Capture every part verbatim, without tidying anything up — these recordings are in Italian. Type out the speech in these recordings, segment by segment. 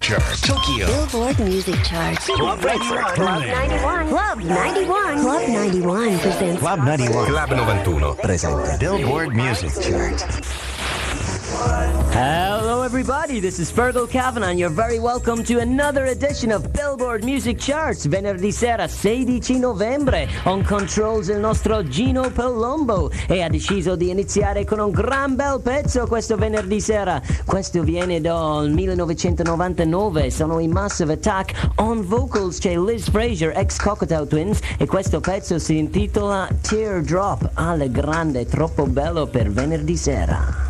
Chart. Tokyo. Billboard Music Charts. Club ninety-one. Club ninety-one. Club ninety-one. Club ninety-one presents Club ninety-one. Club novantuno presenta Billboard Music Chart. Hello everybody, this is Fergal Kavanagh and you're very welcome to another edition of Billboard Music Charts. Venerdì sera sedici novembre, on controls il nostro Gino Palombo e ha deciso di iniziare con un gran bel pezzo questo venerdì sera. Questo viene dal millenovecentonovantanove, sono i Massive Attack. On vocals c'è Liz Fraser, ex Cocteau Twins, e questo pezzo si intitola Teardrop. Alle grande, troppo bello per venerdì sera.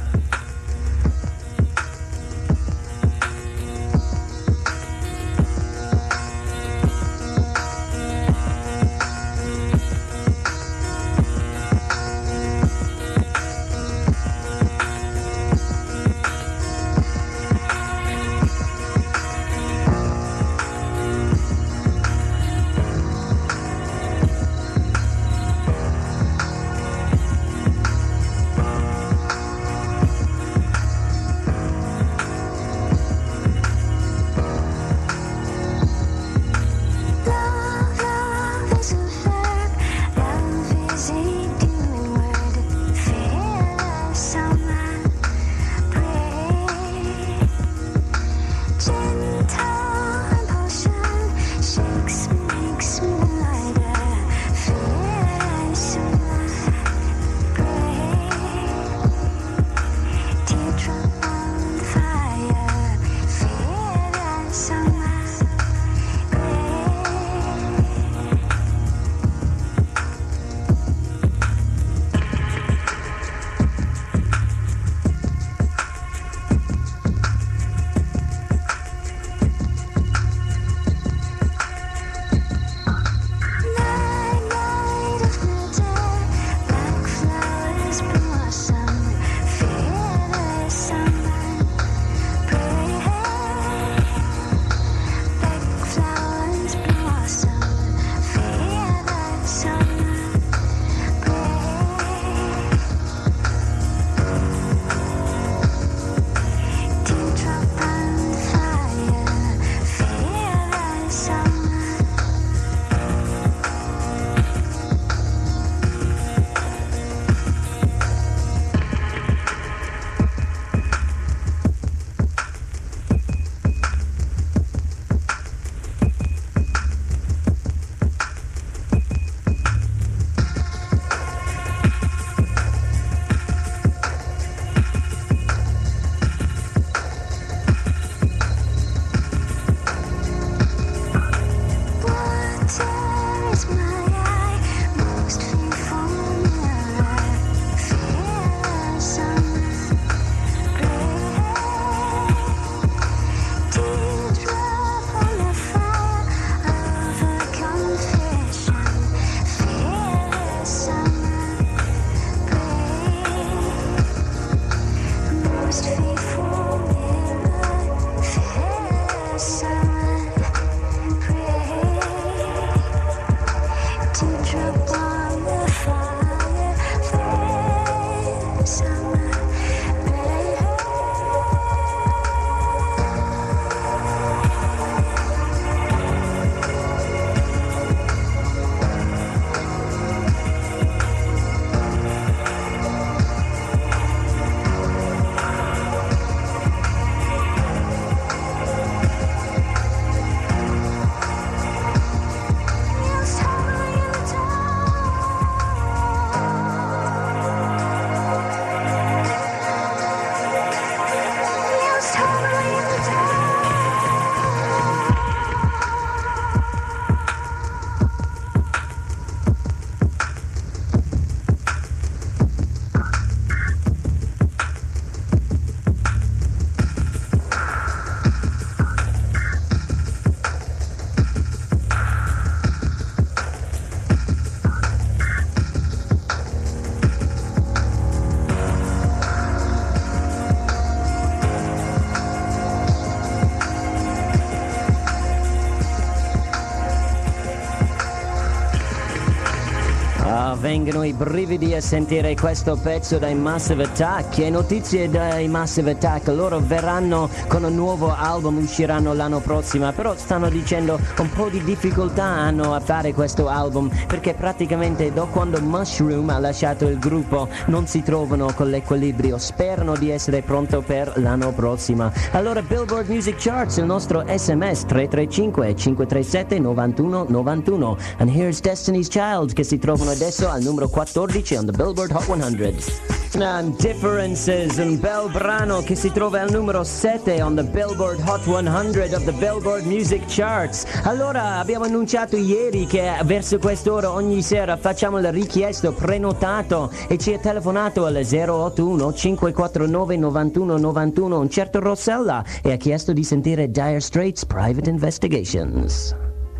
vengono i brividi a sentire questo pezzo dai Massive Attack. E notizie dai Massive Attack, loro verranno con un nuovo album, usciranno l'anno prossimo, però stanno dicendo un po' di difficoltà hanno a fare questo album, perché praticamente da quando Mushroom ha lasciato il gruppo non si trovano con l'equilibrio. Sperano di essere pronto per l'anno prossimo. Allora Billboard Music Charts, il nostro S M S tre tre cinque cinque tre sette nove uno nove uno. And here's Destiny's Child, che si trovano adesso al numero quattordici on the Billboard Hot cento. And Differences, un bel brano che si trova al numero sette on the Billboard Hot cento of the Billboard Music Charts. Allora, abbiamo annunciato ieri che verso quest'ora ogni sera facciamo il richiesto prenotato e ci è telefonato al zero otto uno cinque quattro nove nove uno nove uno un certo Rossella e ha chiesto di sentire Dire Straits Private Investigations.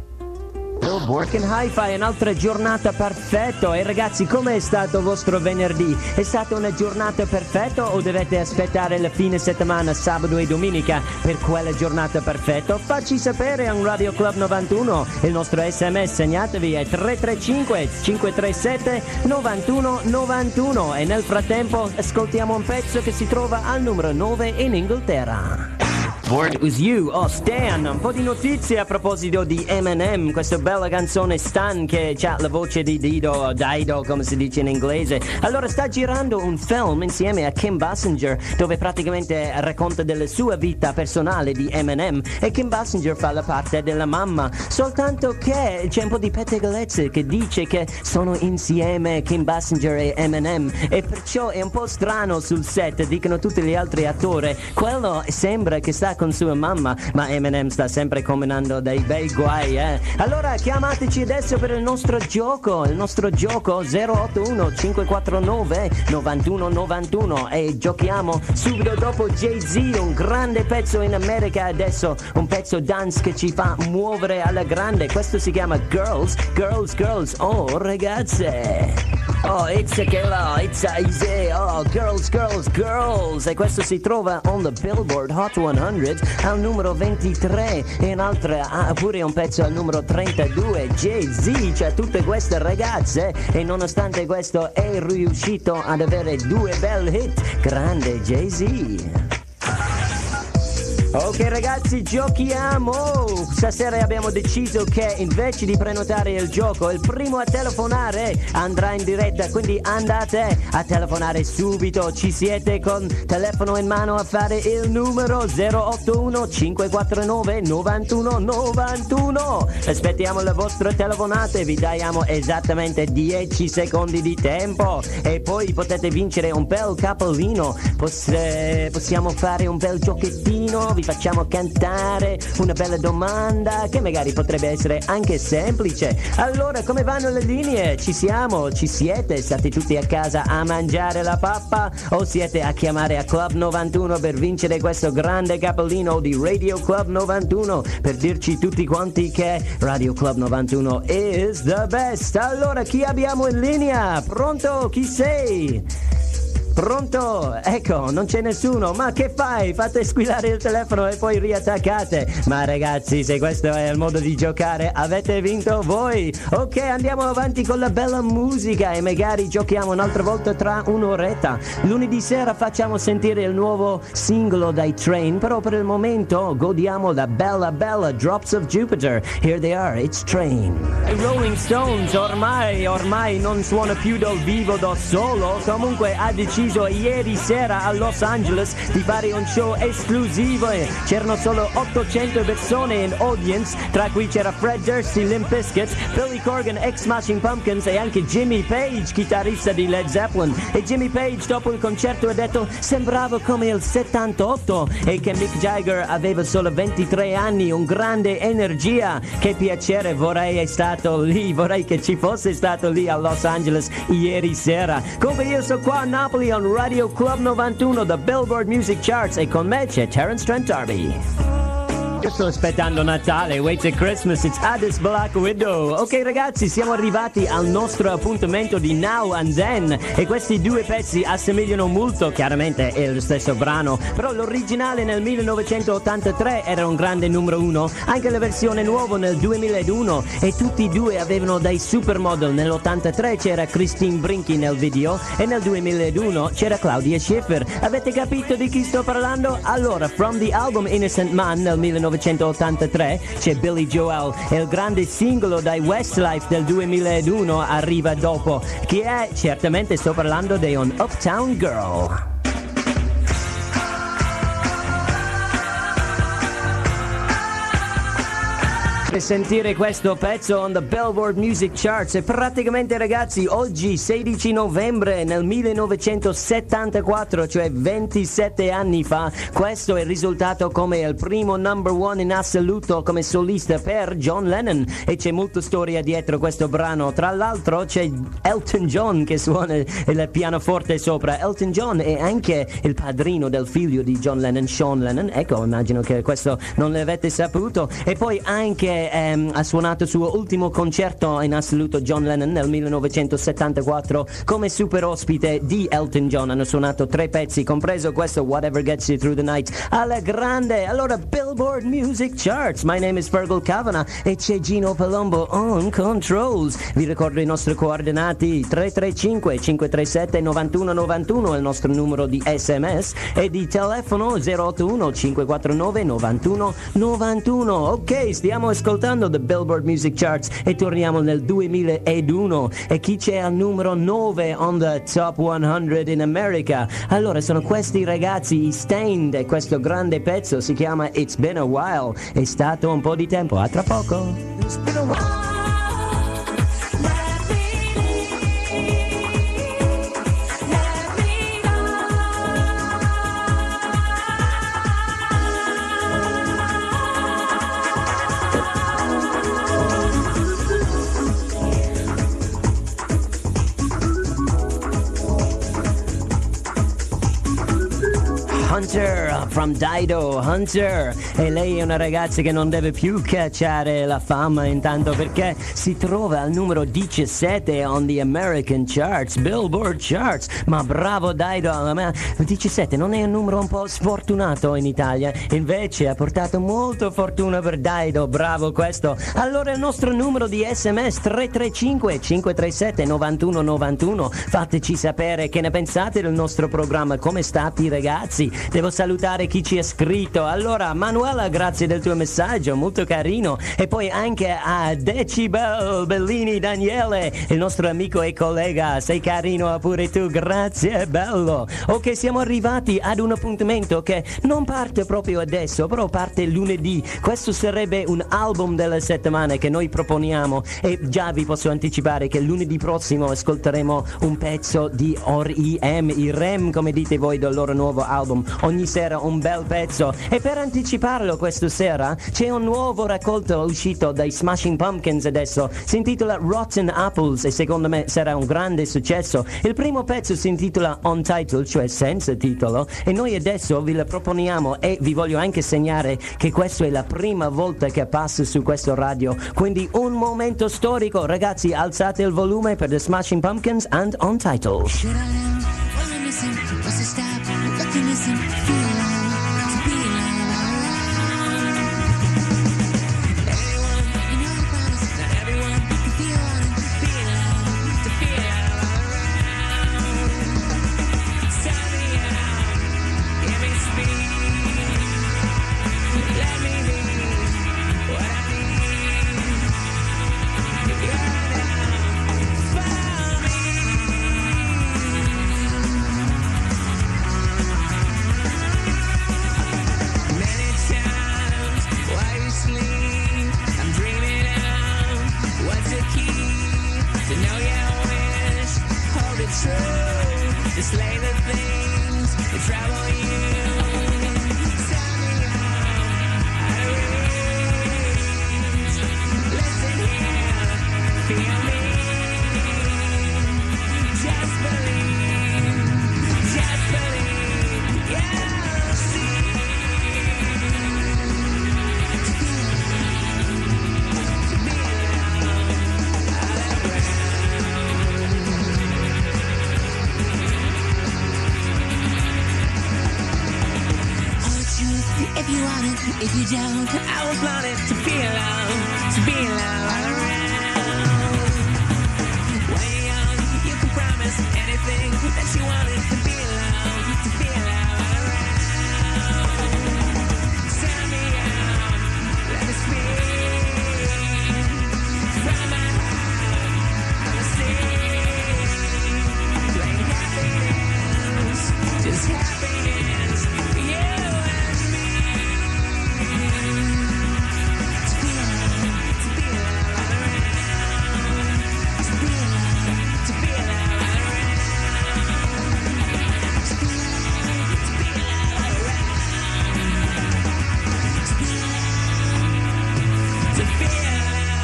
Billboard in Hi-Fi, un'altra giornata perfetta. E ragazzi, com'è stato il vostro venerdì? È stata una giornata perfetta o dovete aspettare la fine settimana, sabato e domenica per quella giornata perfetta? Facci sapere a Radio Club novantuno, il nostro S M S, segnatevi, è tre tre cinque cinque tre sette nove uno nove uno. E nel frattempo ascoltiamo un pezzo che si trova al numero nove in Inghilterra. It was you, oh Stan, un po' di notizie a proposito di Eminem, questa bella canzone Stan che ha la voce di Dido, Dido come si dice in inglese. Allora sta girando un film insieme a Kim Basinger dove praticamente racconta della sua vita personale di Eminem e Kim Basinger fa la parte della mamma, soltanto che c'è un po' di pettegolezze che dice che sono insieme Kim Basinger e Eminem e perciò è un po' strano sul set, dicono tutti gli altri attori, quello sembra che sta con sua mamma, ma Eminem sta sempre combinando dei bei guai, eh. Allora chiamateci adesso per il nostro gioco, il nostro gioco zero otto uno cinque quattro nove nove uno nove uno e giochiamo subito dopo Jay-Z, un grande pezzo in America adesso, un pezzo dance che ci fa muovere alla grande. Questo si chiama Girls, Girls, Girls, oh ragazze, oh it's a killer, it's a easy, oh girls, girls, girls, e questo si trova on the Billboard Hot cento al numero ventitré e in altre ah, pure un pezzo al numero trentadue. Jay-Z, cioè tutte queste ragazze, e nonostante questo è riuscito ad avere due belle hit. Grande Jay-Z. Ok ragazzi, giochiamo! Stasera abbiamo deciso che invece di prenotare il gioco, il primo a telefonare andrà in diretta, quindi andate a telefonare subito. Ci siete con telefono in mano a fare il numero zero otto uno cinque quattro nove nove uno nove uno. Aspettiamo le vostre telefonate, vi diamo esattamente dieci secondi di tempo e poi potete vincere un bel capolino. Poss- possiamo fare un bel giochettino, vi facciamo cantare una bella domanda che magari potrebbe essere anche semplice. Allora, come vanno le linee? Ci siamo? Ci siete? State tutti a casa a mangiare la pappa o siete a chiamare a Club novantuno per vincere questo grande capolino di Radio Club novantuno, per dirci tutti quanti che Radio Club novantuno is the best? Allora, chi abbiamo in linea? Pronto? Chi sei? Pronto? Ecco, non c'è nessuno. Ma che fai? Fate squillare il telefono e poi riattaccate. Ma ragazzi, se questo è il modo di giocare, avete vinto voi. Ok, andiamo avanti con la bella musica e magari giochiamo un'altra volta tra un'oretta. Lunedì sera facciamo sentire il nuovo singolo dai Train, però per il momento godiamo la bella bella Drops of Jupiter. Here they are, it's Train. I Rolling Stones ormai, ormai non suona più dal vivo da solo. Comunque ha deciso ieri sera a Los Angeles di fare un show esclusivo. C'erano solo ottocento persone in audience, tra cui c'era Fred Durst di Limp Bizkit, Billy Corgan ex Smashing Pumpkins e anche Jimmy Page, chitarrista di Led Zeppelin. E Jimmy Page dopo il concerto ha detto sembrava come il settantotto e che Mick Jagger aveva solo ventitré anni, un grande energia. Che piacere, vorrei è stato lì, vorrei che ci fosse stato lì a Los Angeles ieri sera. Come io sono qua a Napoli on Radio Club novantuno, the Billboard Music Charts, e con me c'è Terence Trent D'Arby. io sto aspettando Natale. Wait till Christmas, it's Addis Black Widow. Ok ragazzi, siamo arrivati al nostro appuntamento di Now and Then e questi due pezzi assomigliano molto, chiaramente è lo stesso brano, però l'originale nel millenovecentottantatré era un grande numero uno, anche la versione nuova nel duemilauno, e tutti e due avevano dei supermodel. Nell'ottantatré c'era Christine Brinky nel video e nel duemilauno c'era Claudia Schiffer. Avete capito di chi sto parlando? Allora, from the album Innocent Man nel millenovecentottantatré c'è Billy Joel e il grande singolo dai Westlife del duemilauno arriva dopo. Chi è? Certamente sto parlando di un Uptown Girl. Per sentire questo pezzo on the Billboard Music Charts e praticamente ragazzi oggi sedici novembre nel millenovecentosettantaquattro, cioè ventisette anni fa, questo è risultato come il primo number one in assoluto come solista per John Lennon, e c'è molta storia dietro questo brano. Tra l'altro c'è Elton John che suona il pianoforte sopra. Elton John è anche il padrino del figlio di John Lennon, Sean Lennon, ecco, immagino che questo non l'avete saputo. E poi anche Ehm, ha suonato il suo ultimo concerto in assoluto John Lennon nel millenovecentosettantaquattro come super ospite di Elton John. Hanno suonato tre pezzi, compreso questo Whatever Gets You Through the Night alla grande. Allora, Billboard Music Charts, my name is Fergal Kavanagh e c'è Gino Palombo on controls. Vi ricordo i nostri coordinati: tre tre cinque cinque tre sette nove uno nove uno è il nostro numero di sms e di telefono zero otto uno cinque quattro nove nove uno nove uno. Ok, stiamo ascoltando ascoltando The Billboard Music Charts e torniamo nel duemilauno. E chi c'è al numero nove on the Top cento in America? Allora sono questi ragazzi, i Stained, e questo grande pezzo si chiama It's Been a While. È stato un po' di tempo, a tra poco. It's been a while. Hunter from Dido, Hunter, e lei è una ragazza che non deve più cacciare la fama intanto perché si trova al numero diciassette on the American Charts, Billboard Charts. Ma bravo Dido, ma diciassette non è un numero un po' sfortunato in Italia? Invece ha portato molto fortuna per Dido, bravo questo. Allora il nostro numero di sms tre tre cinque cinque tre sette nove uno nove uno, fateci sapere che ne pensate del nostro programma, come state ragazzi. Devo salutare chi ci ha scritto. Allora, Manuela, grazie del tuo messaggio, molto carino. E poi anche a Decibel Bellini Daniele, il nostro amico e collega. Sei carino pure tu, grazie, bello. Ok, siamo arrivati ad un appuntamento che non parte proprio adesso, però parte lunedì. Questo sarebbe un album della settimana che noi proponiamo e già vi posso anticipare che lunedì prossimo ascolteremo un pezzo di R E M, i R E M come dite voi, del loro nuovo album. Ogni sera un bel pezzo, e per anticiparlo questa sera c'è un nuovo raccolto uscito dai Smashing Pumpkins adesso, si intitola Rotten Apples e secondo me sarà un grande successo. Il primo pezzo si intitola Untitled, cioè senza titolo, e noi adesso vi lo proponiamo e vi voglio anche segnare che questa è la prima volta che passa su questo radio, quindi un momento storico. Ragazzi, alzate il volume per The Smashing Pumpkins and Untitled. For me, you down. I was wanted to be alone, to be alone around. When you're young, you can promise anything that you wanted to be alone, to be alone around. Tell me out, let me speak from my heart, I'm a sea. Plain happiness, just happiness for you and me. To be alone, to be alone around. To be alone, to be alone around. To be alone, to be alone around. To be alone, to be alone around.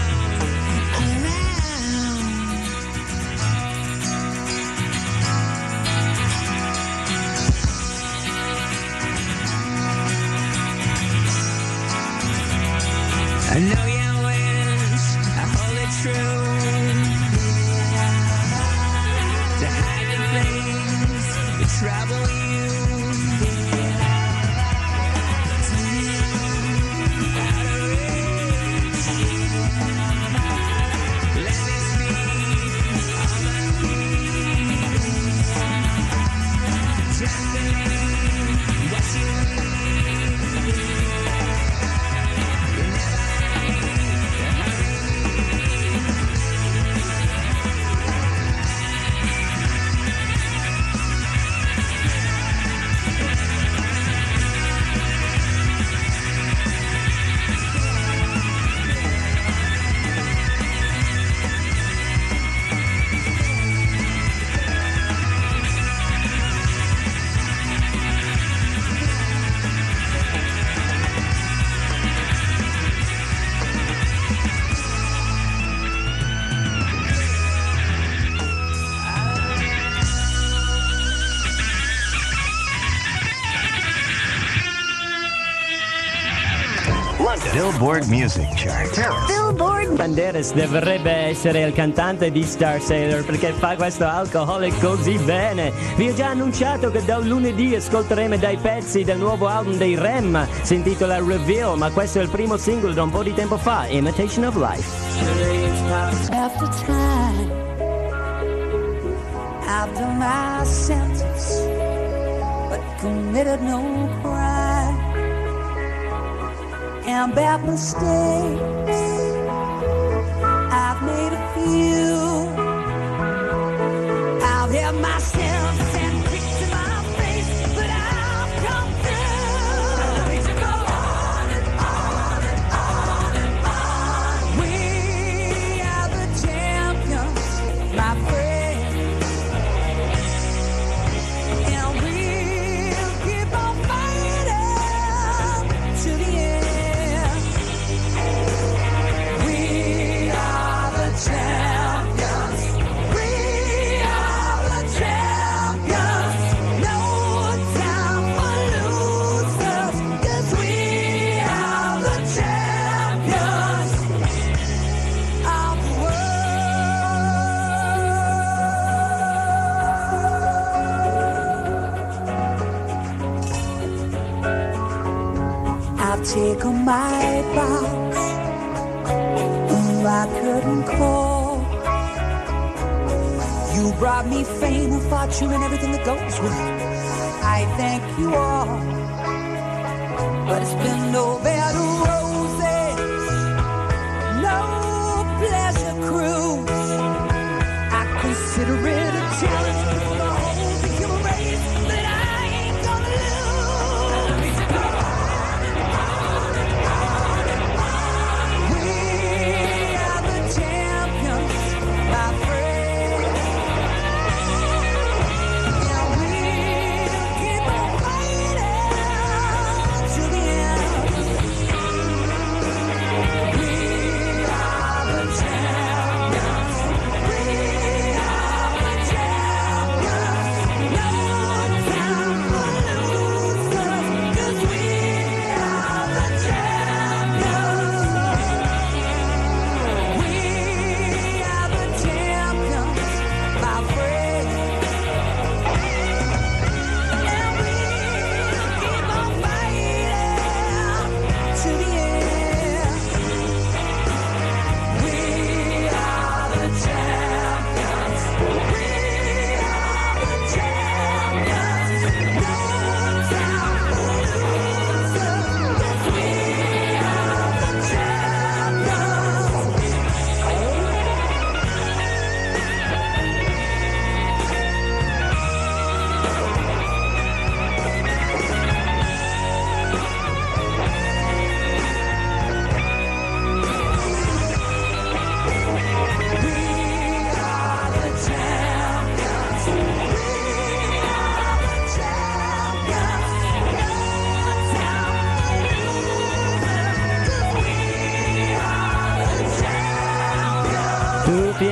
I know your wish, I hold it true. To hide the things that trouble you. To live out of reach. Let me speak on my knees. Just believe what you need. You never Billboard Music Chart. Billboard Banderas dovrebbe essere il cantante di Star Sailor perché fa questo alcoholic così bene. Vi ho già annunciato che da lunedì ascolteremo dei pezzi del nuovo album dei Rem, si intitola Reveal, ma questo è il primo singolo da un po' di tempo fa, Imitation of Life. After time, after my sentence, but committed no crime. And bad mistakes, I've made a few. I've had myself sent kicks in my face, but I've come through. To go on and on and on and on. We are the champions, my friends, and we'll keep on fighting to the end. Champions, we are the champions. No time for losers, 'cause we are the champions of the world. I've taken my box, I couldn't call. You brought me fame and fortune and everything that goes with it. I thank you all, but it's been no bed of roses, no pleasure cruise. I consider it a challenge for the whole the human race that I ain't gonna lose. To go on and on and on and on. We are the champions, my friends, and we'll keep on fighting to the end.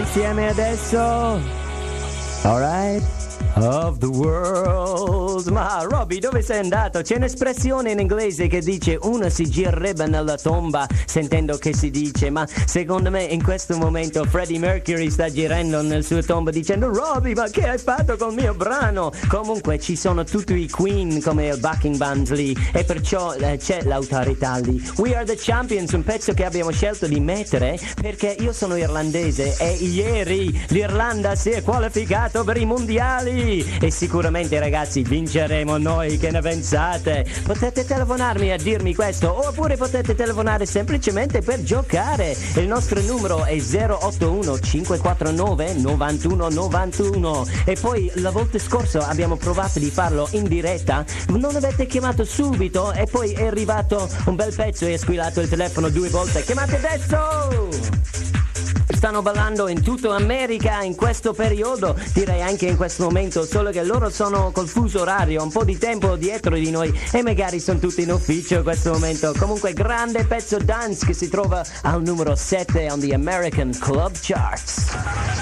insieme adesso. Alright. Of the world. Ma Robbie, dove sei andato? C'è un'espressione in inglese che dice uno si girerebbe nella tomba sentendo che si dice, ma secondo me in questo momento Freddie Mercury sta girando nel suo tomba dicendo Robbie, ma che hai fatto col mio brano? Comunque ci sono tutti i Queen come il backing band lì e perciò eh, c'è l'autorità lì. We Are The Champions, un pezzo che abbiamo scelto di mettere perché io sono irlandese e ieri l'Irlanda si è qualificato per i mondiali. E sicuramente ragazzi vinceremo noi, che ne pensate? Potete telefonarmi a dirmi questo oppure potete telefonare semplicemente per giocare. Il nostro numero è zero otto uno cinque quattro nove nove uno nove uno e poi la volta scorsa abbiamo provato di farlo in diretta, non avete chiamato subito e poi è arrivato un bel pezzo e ha squillato il telefono due volte. Chiamate adesso! Stanno ballando in tutta America in questo periodo, direi anche in questo momento, solo che loro sono col fuso orario un po' di tempo dietro di noi e magari sono tutti in ufficio in questo momento. Comunque grande pezzo dance che si trova al numero sette on the American Club Charts.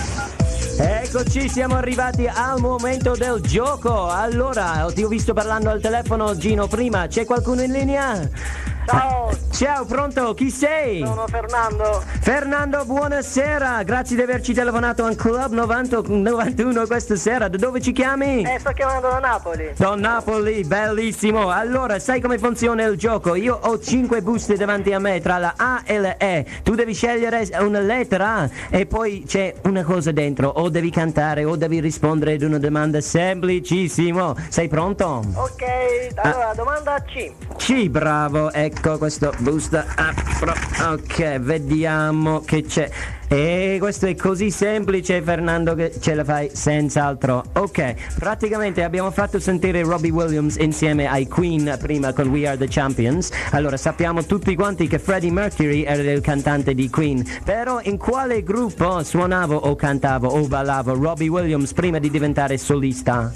Eccoci, siamo arrivati al momento del gioco. Allora, ti ho visto parlando al telefono Gino prima, c'è qualcuno in linea? Ciao, Ciao, pronto? Chi sei? sono Fernando. Fernando, buonasera, grazie di averci telefonato al Club novanta novantuno questa sera. Da dove ci chiami? Eh, sto chiamando da Napoli. Da Napoli, bellissimo. Allora, sai come funziona il gioco? Io ho cinque buste davanti a me tra la A e la E. Tu devi scegliere una lettera e poi c'è una cosa dentro. O devi cantare o devi rispondere ad una domanda semplicissimo. Sei pronto? Ok, allora, domanda C. C, bravo, ecco questo busta apro. Ok, vediamo che c'è. E questo è così semplice, Fernando, che ce la fai senz'altro. Ok, praticamente abbiamo fatto sentire Robbie Williams insieme ai Queen prima con We Are The Champions. Allora sappiamo tutti quanti che Freddie Mercury era il cantante di Queen, però in quale gruppo suonava o cantava o ballava Robbie Williams prima di diventare solista?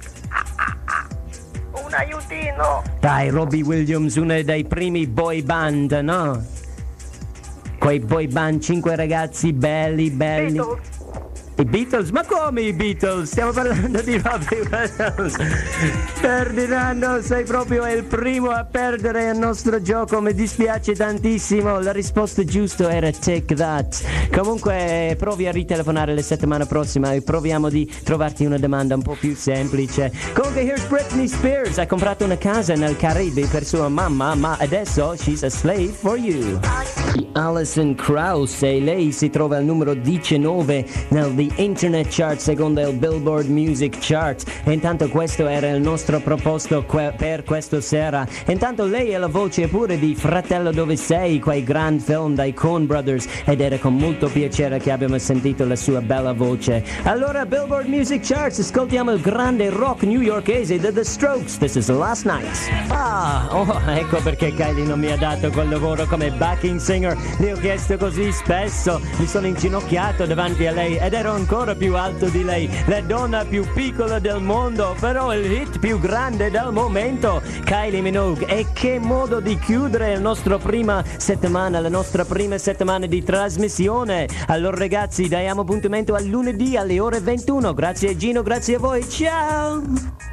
Un aiutino. Dai, Robbie Williams, uno dei primi boy band, no? Quei boy band, cinque ragazzi belli, belli. Beatles. I Beatles? Ma come i Beatles? Stiamo parlando di Robbie Williams. Ferdinando, sei proprio il primo a perdere il nostro gioco, mi dispiace tantissimo. La risposta giusta era Take That. Comunque provi a ritelefonare la settimana prossima e proviamo di trovarti una domanda un po' più semplice. Comunque here's Britney Spears, ha comprato una casa nel Caribe per sua mamma, ma adesso she's a slave for you. Alison Krauss, e lei si trova al numero diciannove nel The Internet Chart secondo il Billboard Music Chart. E intanto questo era il nostro proposto que- per questa sera. Intanto lei è la voce pure di Fratello Dove Sei, quei grand film dai Coen Brothers, ed era con molto piacere che abbiamo sentito la sua bella voce. Allora Billboard Music Charts, ascoltiamo il grande rock newyorkese The The Strokes, This Is The Last Night. Ah, oh, ecco perché Kylie non mi ha dato quel lavoro come backing singer. Le ho chiesto così spesso, mi sono inginocchiato davanti a lei ed ero ancora più alto di lei, la donna più piccola del mondo, però il hit più grande del momento, Kylie Minogue. E che modo di chiudere la nostra prima settimana, la nostra prima settimana di trasmissione. Allora ragazzi, diamo appuntamento a lunedì alle ore ventuno. Grazie a Gino, grazie a voi, ciao!